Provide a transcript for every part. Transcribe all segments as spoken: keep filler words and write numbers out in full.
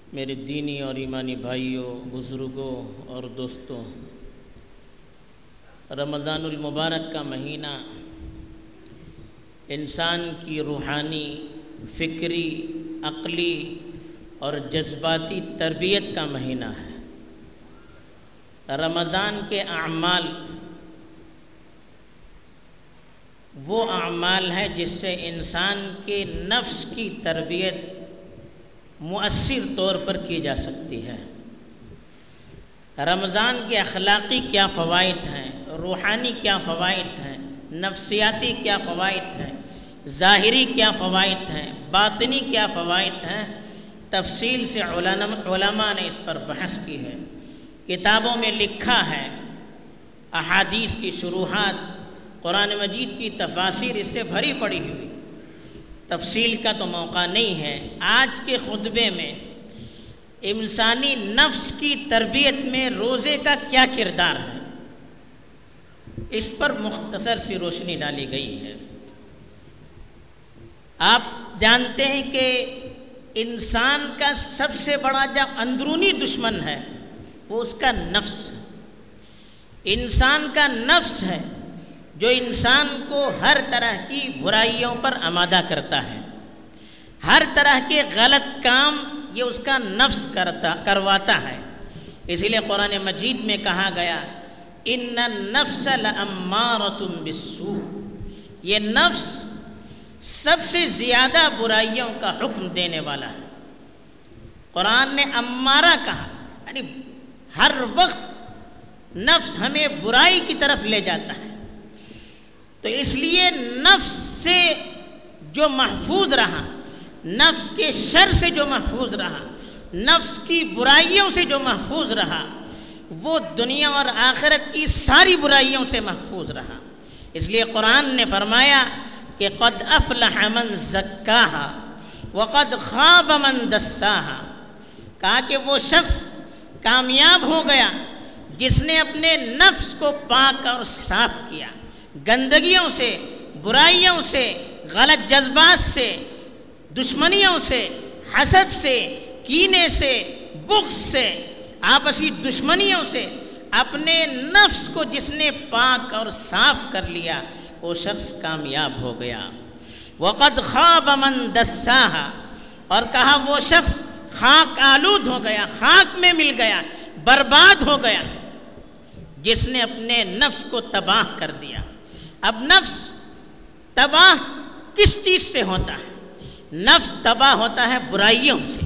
میرے دینی اور ایمانی بھائیوں، بزرگوں اور دوستوں، رمضان المبارک کا مہینہ انسان کی روحانی، فکری، عقلی اور جذباتی تربیت کا مہینہ ہے۔ رمضان کے اعمال وہ اعمال ہیں جس سے انسان کے نفس کی تربیت مؤثر طور پر کی جا سکتی ہے۔ رمضان کے اخلاقی کیا فوائد ہیں، روحانی کیا فوائد ہیں، نفسیاتی کیا فوائد ہیں، ظاہری کیا فوائد ہیں، باطنی کیا فوائد ہیں، تفصیل سے علماء نے اس پر بحث کی ہے، کتابوں میں لکھا ہے، احادیث کی شروحات، قرآن مجید کی تفاسیر اس سے بھری پڑی ہوئی۔ تفصیل کا تو موقع نہیں ہے۔ آج کے خطبے میں انسانی نفس کی تربیت میں روزے کا کیا کردار ہے، اس پر مختصر سی روشنی ڈالی گئی ہے۔ آپ جانتے ہیں کہ انسان کا سب سے بڑا جو اندرونی دشمن ہے وہ اس کا نفس ہے۔ انسان کا نفس ہے جو انسان کو ہر طرح کی برائیوں پر آمادہ کرتا ہے، ہر طرح کے غلط کام یہ اس کا نفس کرتا کرواتا ہے۔ اسی لیے قرآن مجید میں کہا گیا ان النفس لامارۃ بالسوء، یہ نفس سب سے زیادہ برائیوں کا حکم دینے والا ہے۔ قرآن نے امارہ کہا، یعنی ہر وقت نفس ہمیں برائی کی طرف لے جاتا ہے۔ تو اس لیے نفس سے جو محفوظ رہا، نفس کے شر سے جو محفوظ رہا، نفس کی برائیوں سے جو محفوظ رہا، وہ دنیا اور آخرت کی ساری برائیوں سے محفوظ رہا۔ اس لیے قرآن نے فرمایا کہ قد افلح من زکاہا وقد خاب من دساہا، کہا کہ وہ شخص کامیاب ہو گیا جس نے اپنے نفس کو پاک اور صاف کیا، گندگیوں سے، برائیوں سے، غلط جذبات سے، دشمنیوں سے، حسد سے، کینے سے، بغض سے، آپسی دشمنیوں سے اپنے نفس کو جس نے پاک اور صاف کر لیا وہ شخص کامیاب ہو گیا۔ وقد خاب من دساہا، اور کہا وہ شخص خاک آلود ہو گیا، خاک میں مل گیا، برباد ہو گیا جس نے اپنے نفس کو تباہ کر دیا۔ اب نفس تباہ کس چیز سے ہوتا ہے؟ نفس تباہ ہوتا ہے برائیوں سے۔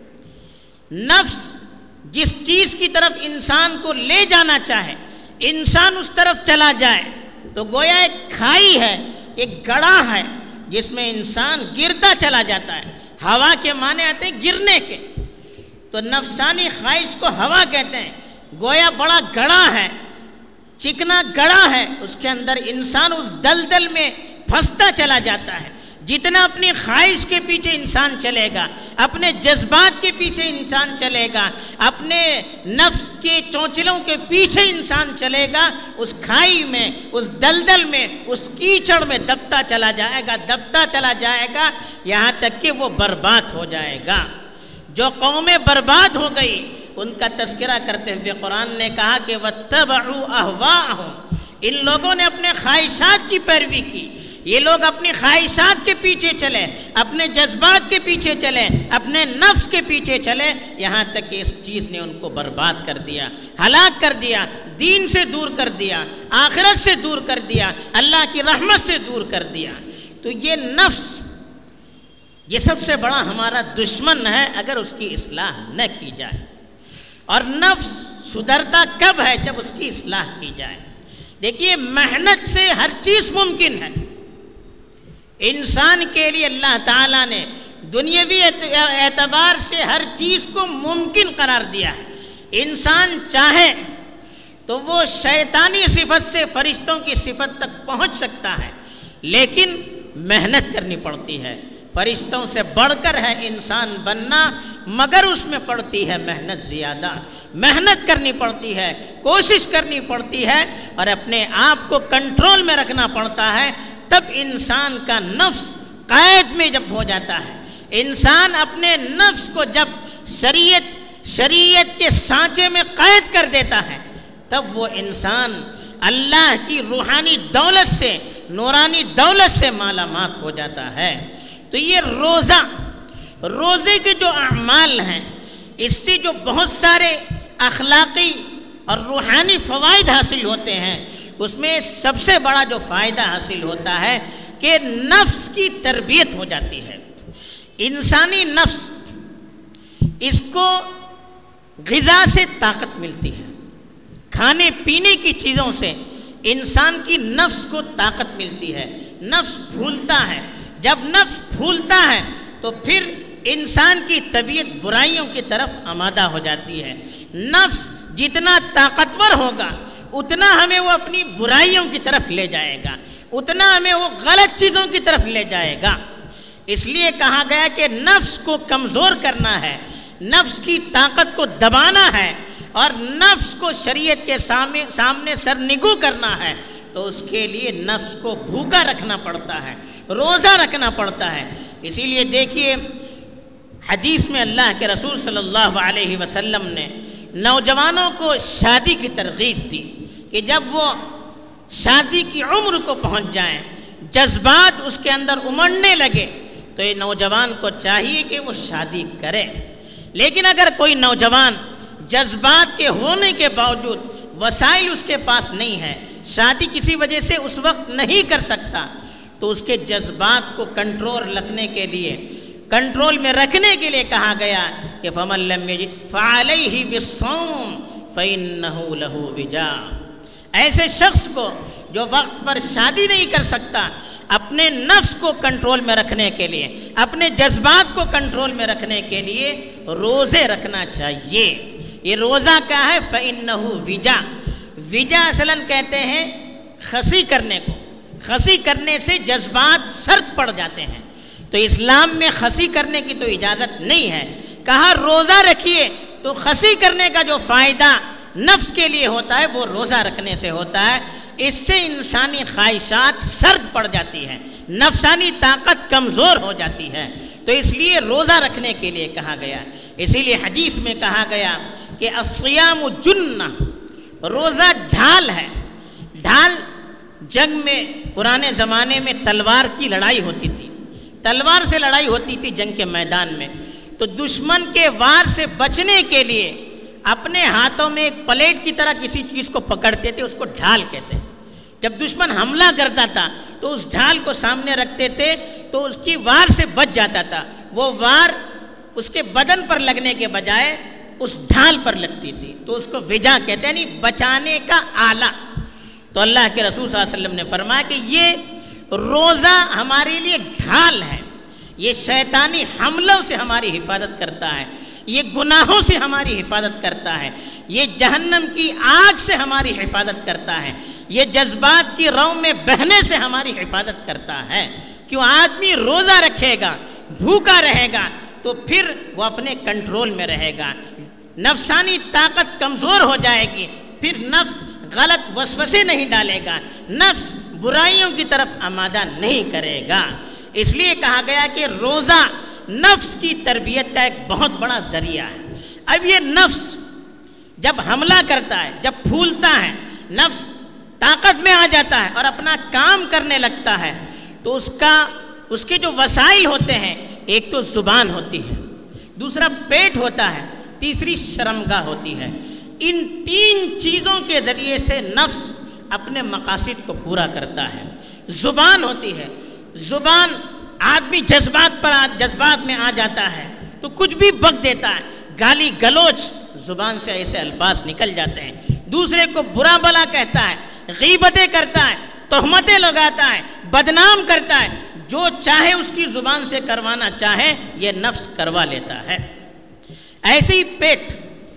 نفس جس چیز کی طرف انسان کو لے جانا چاہے، انسان اس طرف چلا جائے تو گویا ایک کھائی ہے، ایک گڑھا ہے جس میں انسان گرتا چلا جاتا ہے۔ ہوا کے معنی آتے ہیں گرنے کے، تو نفسانی خواہش کو ہوا کہتے ہیں۔ گویا بڑا گڑھا ہے، چکنا گڑھا ہے، اس کے اندر انسان اس دلدل میں پھنستا چلا جاتا ہے۔ جتنا اپنی خواہش کے پیچھے انسان چلے گا، اپنے جذبات کے پیچھے انسان چلے گا، اپنے نفس کے چونچلوں کے پیچھے انسان چلے گا، اس کھائی میں، اس دلدل میں، اس کیچڑ میں دبتا چلا جائے گا، دبتا چلا جائے گا، یہاں تک کہ وہ برباد ہو جائے گا۔ جو قومیں برباد ہو گئی ان کا تذکرہ کرتے ہوئے قرآن نے کہا کہ وَاتَّبَعُوا أَهْوَاءَهُمْ، ان لوگوں نے اپنے خواہشات کی پیروی کی۔ یہ لوگ اپنی خواہشات کے پیچھے چلے، اپنے جذبات کے پیچھے چلے، اپنے نفس کے پیچھے چلے، یہاں تک کہ اس چیز نے ان کو برباد کر دیا، ہلاک کر دیا، دین سے دور کر دیا، آخرت سے دور کر دیا، اللہ کی رحمت سے دور کر دیا۔ تو یہ نفس یہ سب سے بڑا ہمارا دشمن ہے اگر اس کی اصلاح نہ کی جائے۔ اور نفس سدھرتا کب ہے؟ جب اس کی اصلاح کی جائے۔ دیکھیے محنت سے ہر چیز ممکن ہے۔ انسان کے لیے اللہ تعالیٰ نے دنیاوی اعتبار سے ہر چیز کو ممکن قرار دیا ہے۔ انسان چاہے تو وہ شیطانی صفت سے فرشتوں کی صفت تک پہنچ سکتا ہے، لیکن محنت کرنی پڑتی ہے۔ فرشتوں سے بڑھ کر ہے انسان بننا، مگر اس میں پڑتی ہے محنت زیادہ، محنت کرنی پڑتی ہے، کوشش کرنی پڑتی ہے، اور اپنے آپ کو کنٹرول میں رکھنا پڑتا ہے۔ تب انسان کا نفس قید میں جب ہو جاتا ہے، انسان اپنے نفس کو جب شریعت شریعت کے سانچے میں قید کر دیتا ہے، تب وہ انسان اللہ کی روحانی دولت سے، نورانی دولت سے مالا مال ہو جاتا ہے۔ تو یہ روزہ، روزے کے جو اعمال ہیں، اس سے جو بہت سارے اخلاقی اور روحانی فوائد حاصل ہوتے ہیں، اس میں سب سے بڑا جو فائدہ حاصل ہوتا ہے کہ نفس کی تربیت ہو جاتی ہے۔ انسانی نفس، اس کو غذا سے طاقت ملتی ہے، کھانے پینے کی چیزوں سے انسان کی نفس کو طاقت ملتی ہے، نفس پھولتا ہے۔ جب نفس پھولتا ہے تو پھر انسان کی طبیعت برائیوں کی طرف آمادہ ہو جاتی ہے۔ نفس جتنا طاقتور ہوگا اتنا ہمیں وہ اپنی برائیوں کی طرف لے جائے گا، اتنا ہمیں وہ غلط چیزوں کی طرف لے جائے گا۔ اس لیے کہا گیا کہ نفس کو کمزور کرنا ہے، نفس کی طاقت کو دبانا ہے اور نفس کو شریعت کے سامنے سامنے سرنگو کرنا ہے، تو اس کے لیے نفس کو بھوکا رکھنا پڑتا ہے، روزہ رکھنا پڑتا ہے۔ اسی لیے دیکھیے حدیث میں اللہ کے رسول صلی اللہ علیہ وسلم نے نوجوانوں کو شادی کی ترغیب دی کہ جب وہ شادی کی عمر کو پہنچ جائیں، جذبات اس کے اندر امڑنے لگے، تو یہ نوجوان کو چاہیے کہ وہ شادی کرے۔ لیکن اگر کوئی نوجوان جذبات کے ہونے کے باوجود وسائل اس کے پاس نہیں ہے، شادی کسی وجہ سے اس وقت نہیں کر سکتا، تو اس کے جذبات کو کنٹرول رکھنے کے لیے کنٹرول میں رکھنے کے لیے کہا گیا کہ فَمَن لَّمْ يَجِدْ فَعَلَيْهِ بِالصَّوْمِ فَإِنَّهُ لَهُ وِجَاءٌ۔ ایسے شخص کو جو وقت پر شادی نہیں کر سکتا، اپنے نفس کو کنٹرول میں رکھنے کے لیے، اپنے جذبات کو کنٹرول میں رکھنے کے لیے روزے رکھنا چاہیے۔ یہ روزہ کیا ہے؟ فَإِنَّهُ وِجَاءٌ۔ وجا اصلاً کہتے ہیں خسی کرنے کو، خسی کرنے سے جذبات سرد پڑ جاتے ہیں، تو اسلام میں خسی کرنے کی تو اجازت نہیں ہے۔ کہا روزہ رکھیے، تو خسی کرنے کا جو فائدہ نفس کے لیے ہوتا ہے وہ روزہ رکھنے سے ہوتا ہے۔ اس سے انسانی خواہشات سرد پڑ جاتی ہیں، نفسانی طاقت کمزور ہو جاتی ہے، تو اس لیے روزہ رکھنے کے لیے کہا گیا۔ اسی لیے حدیث میں کہا گیا کہ الصیام جنہ، روزہ ڈھال ہے۔ ڈھال جنگ میں پرانے زمانے میں تلوار کی لڑائی ہوتی تھی، تلوار سے لڑائی ہوتی تھی جنگ کے میدان میں، تو دشمن کے وار سے بچنے کے لیے اپنے ہاتھوں میں ایک پلیٹ کی طرح کسی چیز کو پکڑتے تھے، اس کو ڈھال کہتے ہیں۔ جب دشمن حملہ کرتا تھا تو اس ڈھال کو سامنے رکھتے تھے تو اس کی وار سے بچ جاتا تھا، وہ وار اس کے بدن پر لگنے کے بجائے اس ڈھال پر لگتی تھی، تو اس کو وجا کہتے ہیں، یعنی بچانے کا آلہ۔ تو اللہ کے رسول صلی اللہ علیہ وسلم نے فرمایا کہ یہ روزہ ہمارے لیے ڈھال ہے، یہ شیطانی حملوں سے ہماری حفاظت کرتا ہے، یہ گناہوں سے ہماری حفاظت کرتا ہے، یہ جہنم کی آگ سے ہماری حفاظت کرتا ہے، یہ جذبات کی رو میں بہنے سے ہماری حفاظت کرتا ہے۔ کیوں آدمی روزہ رکھے گا، بھوکا رہے گا، تو پھر وہ اپنے کنٹرول میں رہے گا، نفسانی طاقت کمزور ہو جائے گی، پھر نفس غلط وسوسے نہیں ڈالے گا، نفس برائیوں کی طرف آمادہ نہیں کرے گا۔ اس لیے کہا گیا کہ روزہ نفس کی تربیت کا ایک بہت بڑا ذریعہ ہے۔ اب یہ نفس جب حملہ کرتا ہے، جب پھولتا ہے، نفس طاقت میں آ جاتا ہے اور اپنا کام کرنے لگتا ہے، تو اس کا اس کے جو وسائل ہوتے ہیں، ایک تو زبان ہوتی ہے، دوسرا پیٹ ہوتا ہے، تیسری شرمگاہ ہوتی ہے۔ ان تین چیزوں کے ذریعے سے نفس اپنے مقاصد کو پورا کرتا ہے۔ زبان ہوتی ہے، زبان آدمی جذبات پر جذبات میں آ جاتا ہے تو کچھ بھی بک دیتا ہے، گالی گلوچ زبان سے ایسے الفاظ نکل جاتے ہیں، دوسرے کو برا بلا کہتا ہے، غیبتیں کرتا ہے، تہمتیں لگاتا ہے، بدنام کرتا ہے، جو چاہے اس کی زبان سے کروانا چاہے یہ نفس کروا لیتا ہے۔ ایسے ہی پیٹ،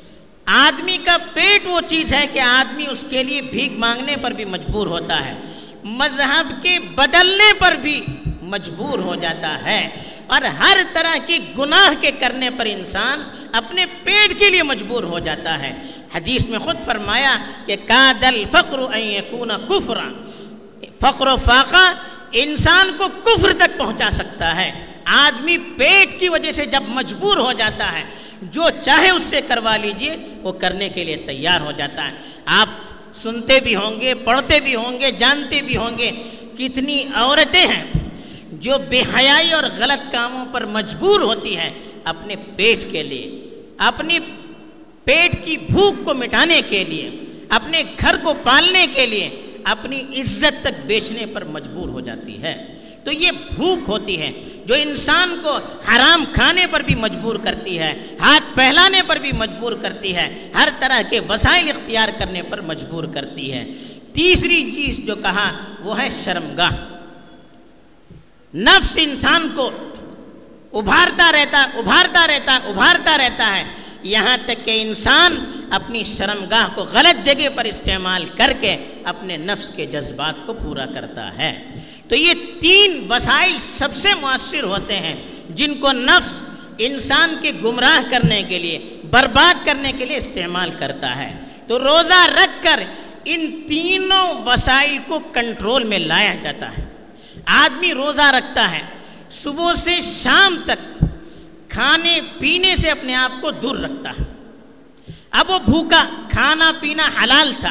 آدمی کا پیٹ وہ چیز ہے کہ آدمی اس کے لیے بھیک مانگنے پر بھی مجبور ہوتا ہے، مذہب کے بدلنے پر بھی مجبور ہو جاتا ہے، اور ہر طرح کی گناہ کے کرنے پر انسان اپنے پیٹ کے لیے مجبور ہو جاتا ہے۔ حدیث میں خود فرمایا کہ کاد الفقر ان یکون کفرا، فقر و فاقہ انسان کو کفر تک پہنچا سکتا ہے۔ آدمی پیٹ کی وجہ سے جب مجبور ہو جاتا ہے جو چاہے اس سے کروا لیجئے، وہ کرنے کے لیے تیار ہو جاتا ہے۔ آپ سنتے بھی ہوں گے، پڑھتے بھی ہوں گے، جانتے بھی ہوں گے، کتنی عورتیں ہیں جو بے حیائی اور غلط کاموں پر مجبور ہوتی ہیں اپنے پیٹ کے لیے، اپنی پیٹ کی بھوک کو مٹانے کے لیے، اپنے گھر کو پالنے کے لیے اپنی عزت تک بیچنے پر مجبور ہو جاتی ہے۔ تو یہ بھوک ہوتی ہے جو انسان کو حرام کھانے پر بھی مجبور کرتی ہے، ہاتھ پھیلانے پر بھی مجبور کرتی ہے، ہر طرح کے وسائل اختیار کرنے پر مجبور کرتی ہے۔ تیسری چیز جو کہا وہ ہے شرمگاہ۔ نفس انسان کو ابھارتا رہتا ابھارتا رہتا ابھارتا رہتا ہے، یہاں تک کہ انسان اپنی شرمگاہ کو غلط جگہ پر استعمال کر کے اپنے نفس کے جذبات کو پورا کرتا ہے۔ تو یہ تین وسائل سب سے مؤثر ہوتے ہیں جن کو نفس انسان کے گمراہ کرنے کے لیے، برباد کرنے کے لیے استعمال کرتا ہے۔ تو روزہ رکھ کر ان تینوں وسائل کو کنٹرول میں لایا جاتا ہے۔ آدمی روزہ رکھتا ہے، صبح سے شام تک کھانے پینے سے اپنے آپ کو دور رکھتا ہے۔ اب وہ بھوکا، کھانا پینا حلال تھا،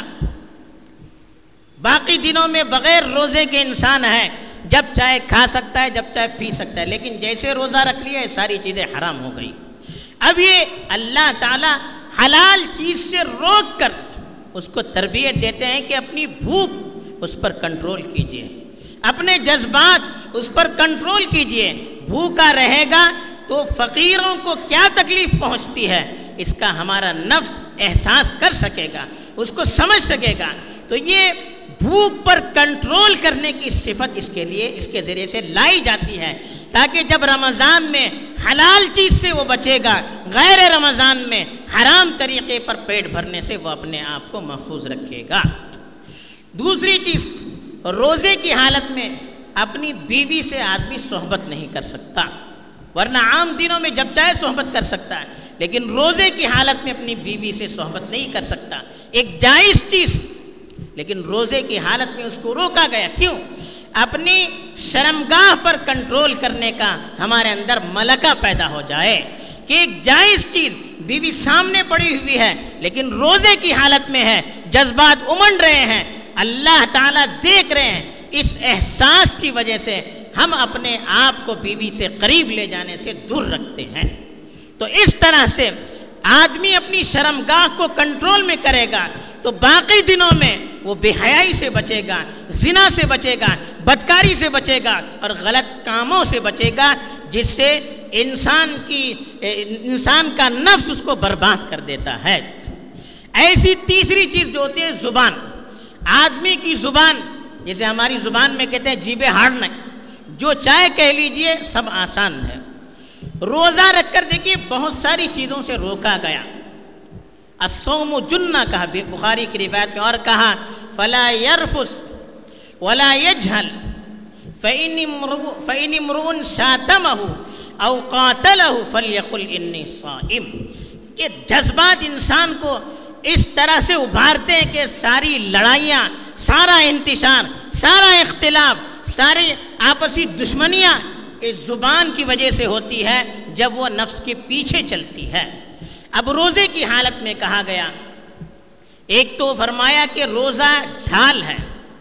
باقی دنوں میں بغیر روزے کے انسان ہے، جب چاہے کھا سکتا ہے، جب چاہے پی سکتا ہے، لیکن جیسے روزہ رکھ لیا یہ ساری چیزیں حرام ہو گئی۔ اب یہ اللہ تعالیٰ حلال چیز سے روک کر اس کو تربیت دیتے ہیں کہ اپنی بھوک اس پر کنٹرول کیجئے، اپنے جذبات اس پر کنٹرول کیجئے۔ بھوکا رہے گا تو فقیروں کو کیا تکلیف پہنچتی ہے اس کا ہمارا نفس احساس کر سکے گا، اس کو سمجھ سکے گا۔ تو یہ بھوک پر کنٹرول کرنے کی صفت اس کے لیے اس کے ذریعے سے لائی جاتی ہے، تاکہ جب رمضان میں حلال چیز سے وہ بچے گا، غیر رمضان میں حرام طریقے پر پیٹ بھرنے سے وہ اپنے آپ کو محفوظ رکھے گا۔ دوسری چیز، روزے کی حالت میں اپنی بیوی سے آدمی صحبت نہیں کر سکتا، ورنہ عام دنوں میں جب چاہے صحبت کر سکتا ہے، لیکن روزے کی حالت میں اپنی بیوی سے صحبت نہیں کر سکتا۔ ایک جائز چیز، لیکن روزے کی حالت میں اس کو روکا گیا۔ کیوں؟ اپنی شرمگاہ پر کنٹرول کرنے کا ہمارے اندر ملکہ پیدا ہو جائے کہ ایک جائز چیز بیوی سامنے پڑی ہوئی ہے لیکن روزے کی حالت میں ہے، جذبات امنڈ رہے ہیں، اللہ تعالیٰ دیکھ رہے ہیں، اس احساس کی وجہ سے ہم اپنے آپ کو بیوی سے قریب لے جانے سے دور رکھتے ہیں۔ تو اس طرح سے آدمی اپنی شرمگاہ کو کنٹرول میں کرے گا تو باقی دنوں میں وہ بے حیائی سے بچے گا، زنا سے بچے گا، بدکاری سے بچے گا اور غلط کاموں سے بچے گا، جس سے انسان کی انسان کا نفس اس کو برباد کر دیتا ہے۔ ایسی تیسری چیز جو ہوتی ہے زبان۔ آدمی کی زبان، جیسے ہماری زبان میں کہتے ہیں جیبیں ہاڑنا، جو چاہے کہہ لیجئے سب آسان ہے۔ روزہ رکھ کر دیکھیے بہت ساری چیزوں سے روکا گیا۔ الصوم جنہ کہا بخاری کی روایت میں، اور کہا فلا يرفث ولا يجهل فإن امرؤ شاتمه او قاتله فليقل إني صائم۔ کہ جذبات انسان کو اس طرح سے ابھارتے ہیں کہ ساری لڑائیاں، سارا انتشار، سارا اختلاف، ساری آپسی دشمنیاں اس زبان کی وجہ سے ہوتی ہے جب وہ نفس کے پیچھے چلتی ہے۔ اب روزے کی حالت میں کہا گیا، ایک تو فرمایا کہ روزہ ڈھال ہے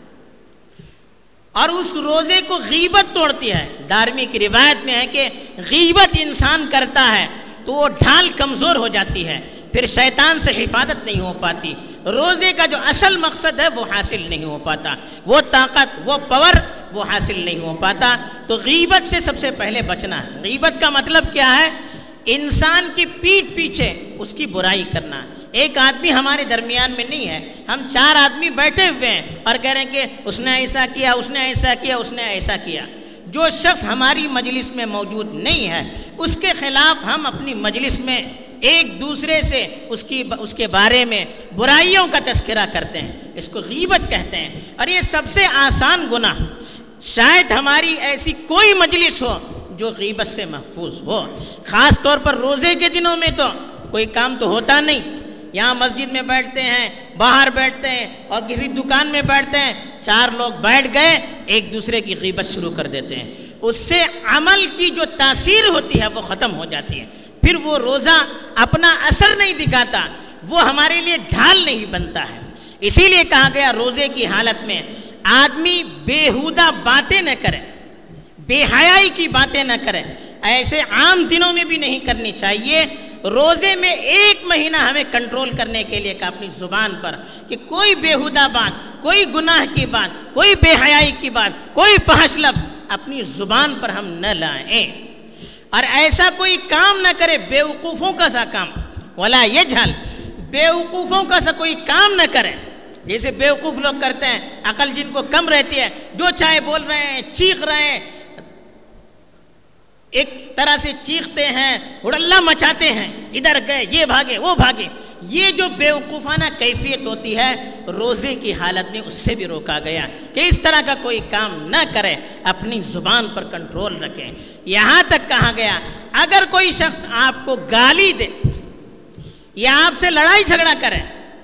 اور اس روزے کو غیبت توڑتی ہے۔ دارمی کی روایت میں ہے کہ غیبت انسان کرتا ہے تو وہ ڈھال کمزور ہو جاتی ہے، پھر شیطان سے حفاظت نہیں ہو پاتی، روزے کا جو اصل مقصد ہے وہ حاصل نہیں ہو پاتا، وہ طاقت، وہ پاور وہ حاصل نہیں ہو پاتا۔ تو غیبت سے سب سے پہلے بچنا ہے۔ غیبت کا مطلب کیا ہے؟ انسان کی پیٹھ پیچھے اس کی برائی کرنا۔ ایک آدمی ہمارے درمیان میں نہیں ہے، ہم چار آدمی بیٹھے ہوئے ہیں اور کہہ رہے ہیں کہ اس نے ایسا کیا، اس نے ایسا کیا، اس نے ایسا کیا۔ جو شخص ہماری مجلس میں موجود نہیں ہے اس کے خلاف ہم اپنی مجلس میں ایک دوسرے سے اس کی اس کے بارے میں برائیوں کا تذکرہ کرتے ہیں، اس کو غیبت کہتے ہیں۔ اور یہ سب سے آسان گناہ، شاید ہماری ایسی کوئی مجلس ہو جو غیبت سے محفوظ ہو۔ خاص طور پر روزے کے دنوں میں تو کوئی کام تو ہوتا نہیں، یہاں مسجد میں بیٹھتے ہیں، باہر بیٹھتے ہیں اور کسی دکان میں بیٹھتے ہیں، چار لوگ بیٹھ گئے ایک دوسرے کی غیبت شروع کر دیتے ہیں، اس سے عمل کی جو تاثیر ہوتی ہے وہ ختم ہو جاتی ہے۔ پھر وہ روزہ اپنا اثر نہیں دکھاتا، وہ ہمارے لیے ڈھال نہیں بنتا ہے۔ اسی لیے کہا گیا روزے کی حالت میں آدمی بیہودہ باتیں نہ کرے، بے حیائی کی باتیں نہ کرے، ایسے عام دنوں میں بھی نہیں کرنی چاہیے۔ روزے میں ایک مہینہ ہمیں کنٹرول کرنے کے لیے کہ اپنی زبان پر کہ کوئی بیہودہ بات، کوئی گناہ کی بات، کوئی بے حیائی کی بات، کوئی فحش لفظ اپنی زبان پر ہم نہ لائیں، اور ایسا کوئی کام نہ کرے بیوقوفوں کا سا کام، ولا یجہل، بیوقوفوں کا سا کوئی کام نہ کرے جیسے بیوقوف لوگ کرتے ہیں، عقل جن کو کم رہتی ہے، جو چاہے بول رہے ہیں، چیخ رہے ہیں، ایک طرح سے چیختے ہیں، ہڑلہ مچاتے ہیں، ادھر گئے، یہ بھاگے، وہ بھاگے۔ یہ جو بیوقوفانہ کیفیت ہوتی ہے روزے کی حالت میں اس سے بھی روکا گیا کہ اس طرح کا کوئی کام نہ کرے، اپنی زبان پر کنٹرول رکھیں۔ یہاں تک کہا گیا اگر کوئی شخص آپ کو گالی دے یا آپ سے لڑائی جھگڑا کرے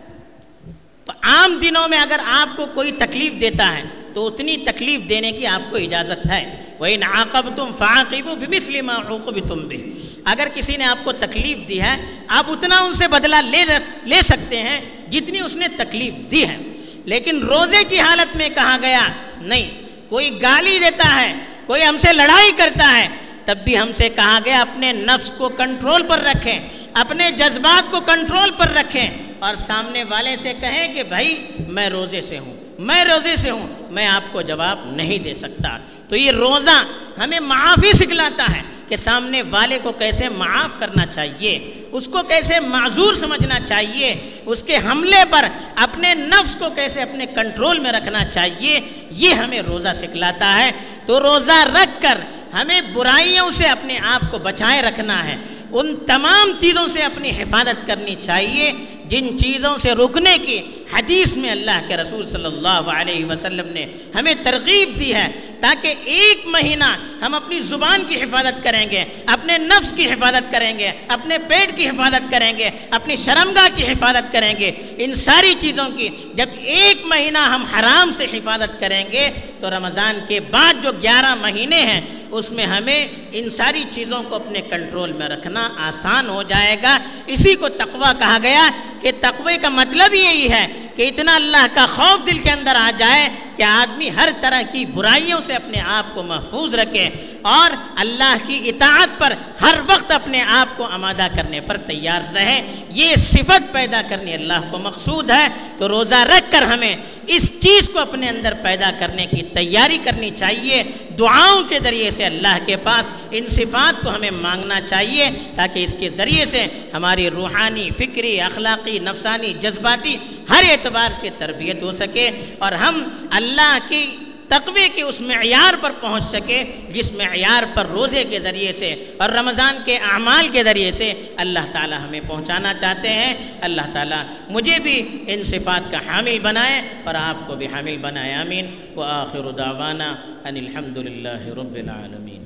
تو عام دنوں میں اگر آپ کو کوئی تکلیف دیتا ہے تو اتنی تکلیف دینے کی آپ کو اجازت ہے۔ وَإِنْ عَاقَبْتُمْ فَعَاقِبُوا بِمِثْلِ مَا عُوقِبْتُمْ بِهِ، اگر کسی نے آپ کو تکلیف دی ہے آپ اتنا ان سے بدلہ لے لے سکتے ہیں جتنی اس نے تکلیف دی ہے، لیکن روزے کی حالت میں کہا گیا نہیں، کوئی گالی دیتا ہے، کوئی ہم سے لڑائی کرتا ہے، تب بھی ہم سے کہا گیا اپنے نفس کو کنٹرول پر رکھیں، اپنے جذبات کو کنٹرول پر رکھیں، اور سامنے والے سے کہیں کہ بھائی میں روزے سے ہوں، میں روزے سے ہوں، میں آپ کو جواب نہیں دے سکتا۔ تو یہ روزہ ہمیں معافی سکھلاتا ہے کہ سامنے والے کو کیسے معاف کرنا چاہیے، اس کو کیسے معذور سمجھنا چاہیے، اس کے حملے پر اپنے نفس کو کیسے اپنے کنٹرول میں رکھنا چاہیے، یہ ہمیں روزہ سکھلاتا ہے۔ تو روزہ رکھ کر ہمیں برائیوں سے اپنے آپ کو بچائے رکھنا ہے، ان تمام چیزوں سے اپنی حفاظت کرنی چاہیے جن چیزوں سے رکنے کی حدیث میں اللہ کے رسول صلی اللہ علیہ وسلم نے ہمیں ترغیب دی ہے، تاکہ ایک مہینہ ہم اپنی زبان کی حفاظت کریں گے، اپنے نفس کی حفاظت کریں گے، اپنے پیٹ کی حفاظت کریں گے، اپنی شرمگاہ کی حفاظت کریں گے، ان ساری چیزوں کی جب ایک مہینہ ہم حرام سے حفاظت کریں گے تو رمضان کے بعد جو گیارہ مہینے ہیں اس میں ہمیں ان ساری چیزوں کو اپنے کنٹرول میں رکھنا آسان ہو جائے گا۔ اسی کو تقویٰ کہا گیا کہ تقوی کا مطلب یہی ہے کہ اتنا اللہ کا خوف دل کے اندر آ جائے کہ آدمی ہر طرح کی برائیوں سے اپنے آپ کو محفوظ رکھے اور اللہ کی اطاعت پر ہر وقت اپنے آپ کو آمادہ کرنے پر تیار رہے۔ یہ صفت پیدا کرنی اللہ کو مقصود ہے۔ تو روزہ رکھ کر ہمیں اس چیز کو اپنے اندر پیدا کرنے کی تیاری کرنی چاہیے، دعاؤں کے ذریعے سے اللہ کے پاس ان صفات کو ہمیں مانگنا چاہیے تاکہ اس کے ذریعے سے ہماری روحانی، فکری، اخلاقی، نفسانی، جذباتی ہر اعتبار سے تربیت ہو سکے اور ہم اللہ کی تقوی کے اس معیار پر پہنچ سکے جس معیار پر روزے کے ذریعے سے اور رمضان کے اعمال کے ذریعے سے اللہ تعالی ہمیں پہنچانا چاہتے ہیں۔ اللہ تعالی مجھے بھی ان صفات کا حامل بنائے اور آپ کو بھی حامل بنائے، آمین۔ وآخر دعوانا ان الحمد للہ رب العالمین۔